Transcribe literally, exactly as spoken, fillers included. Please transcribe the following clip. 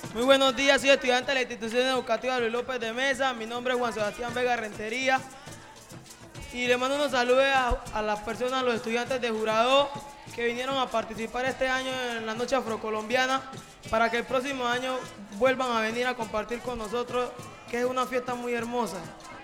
Muy buenos días, soy estudiante de la institución educativa Luis López de Mesa. Mi nombre es Juan Sebastián Vega Rentería. Y le mando unos saludos a, a las personas, a los estudiantes de jurado que vinieron a participar este año en la Noche Afrocolombiana, para que el próximo año vuelvan a venir a compartir con nosotros, que es una fiesta muy hermosa.